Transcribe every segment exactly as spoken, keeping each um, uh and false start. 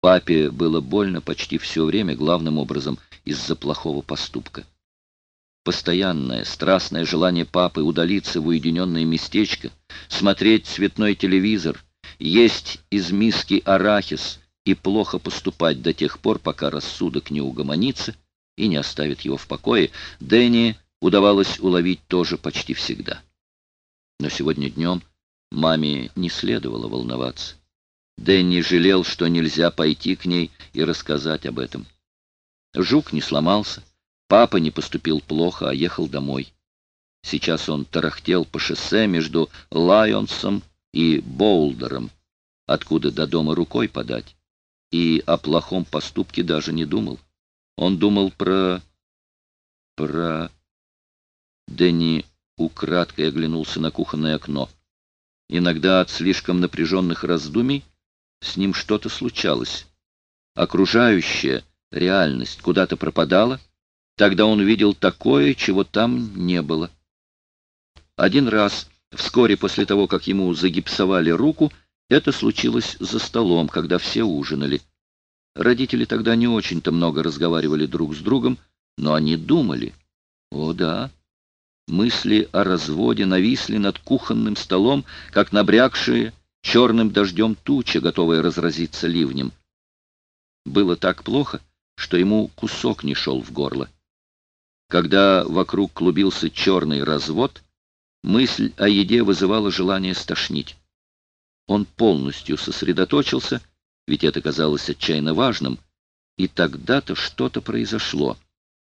Папе было больно почти все время, главным образом из-за плохого поступка. Постоянное, страстное желание папы удалиться в уединенное местечко, смотреть цветной телевизор, есть из миски арахис и плохо поступать до тех пор, пока рассудок не угомонится и не оставит его в покое, Дэнни удавалось уловить тоже почти всегда. Но сегодня днем маме не следовало волноваться. Дэнни жалел, что нельзя пойти к ней и рассказать об этом. Жук не сломался, папа не поступил плохо, а ехал домой. Сейчас он тарахтел по шоссе между Лайонсом и Боулдером, откуда до дома рукой подать, и о плохом поступке даже не думал. Он думал про... про... Дэнни украдкой оглянулся на кухонное окно. Иногда от слишком напряженных раздумий с ним что-то случалось. Окружающая реальность куда-то пропадала, тогда он видел такое, чего там не было. Один раз, вскоре после того, как ему загипсовали руку, это случилось за столом, когда все ужинали. Родители тогда не очень-то много разговаривали друг с другом, но они думали. О да, мысли о разводе нависли над кухонным столом, как набрякшие черным дождем туча, готовая разразиться ливнем. Было так плохо, что ему кусок не шел в горло. Когда вокруг клубился черный развод, мысль о еде вызывала желание стошнить. Он полностью сосредоточился, ведь это казалось отчаянно важным, и тогда-то что-то произошло.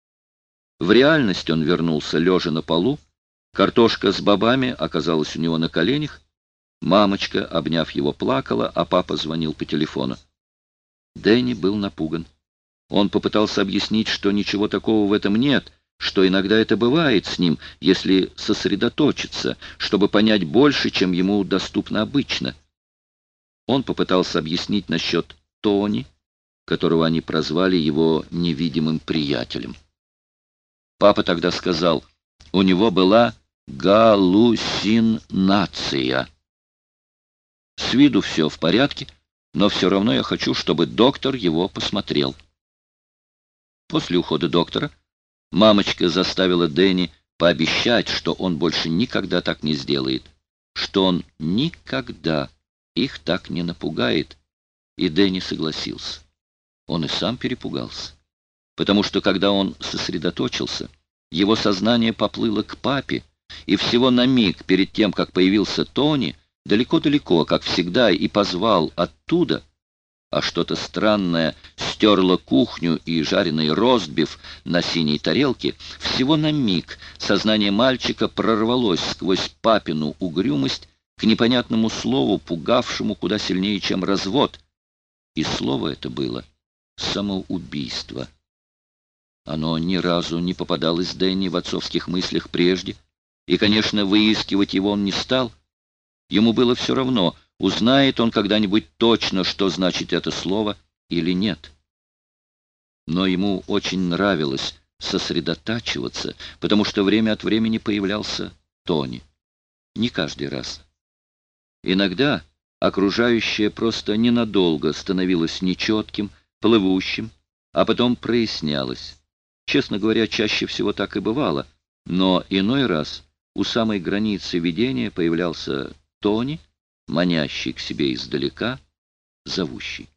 В реальность он вернулся лежа на полу, картошка с бобами оказалась у него на коленях, мамочка, обняв его, плакала, а папа звонил по телефону. Дэнни был напуган. Он попытался объяснить, что ничего такого в этом нет, что иногда это бывает с ним, если сосредоточиться, чтобы понять больше, чем ему доступно обычно. Он попытался объяснить насчет Тони, которого они прозвали его невидимым приятелем. Папа тогда сказал, у него была галлюцинация. С виду все в порядке, но все равно я хочу, чтобы доктор его посмотрел. После ухода доктора мамочка заставила Дэнни пообещать, что он больше никогда так не сделает, что он никогда их так не напугает, и Дэнни согласился. Он и сам перепугался, потому что когда он сосредоточился, его сознание поплыло к папе, и всего на миг перед тем, как появился Тони, далеко-далеко, как всегда, и позвал оттуда, а что-то странное стерло кухню и жареный ростбиф на синей тарелке, всего на миг сознание мальчика прорвалось сквозь папину угрюмость к непонятному слову, пугавшему куда сильнее, чем развод. И слово это было самоубийство. Оно ни разу не попадалось Дэнни в отцовских мыслях прежде, и, конечно, выискивать его он не стал. Ему было все равно, узнает он когда-нибудь точно, что значит это слово или нет. Но ему очень нравилось сосредотачиваться, потому что время от времени появлялся Тони. Не каждый раз. Иногда окружающее просто ненадолго становилось нечетким, плывущим, а потом прояснялось. Честно говоря, чаще всего так и бывало, но иной раз у самой границы видения появлялся Тони, манящий к себе издалека, зовущий.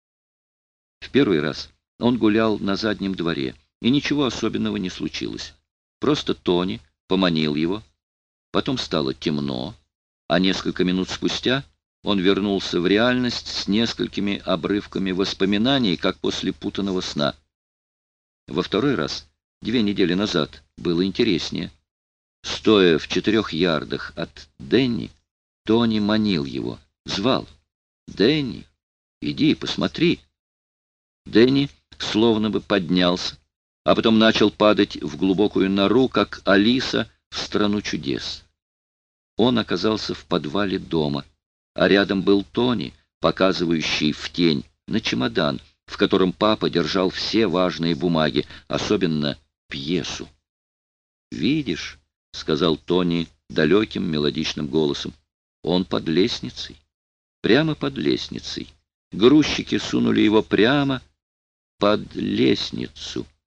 В первый раз он гулял на заднем дворе, и ничего особенного не случилось. Просто Тони поманил его, потом стало темно, а несколько минут спустя он вернулся в реальность с несколькими обрывками воспоминаний, как после путанного сна. Во второй раз, две недели назад, было интереснее. Стоя в четырех ярдах от Дэнни, Тони манил его, звал. «Дэнни, иди, посмотри». Дэнни словно бы поднялся, а потом начал падать в глубокую нору, как Алиса в «Страну чудес». Он оказался в подвале дома, а рядом был Тони, показывающий в тень на чемодан, в котором папа держал все важные бумаги, особенно пьесу. «Видишь», — сказал Тони далеким мелодичным голосом, — «он под лестницей, прямо под лестницей. Грузчики сунули его прямо под лестницу.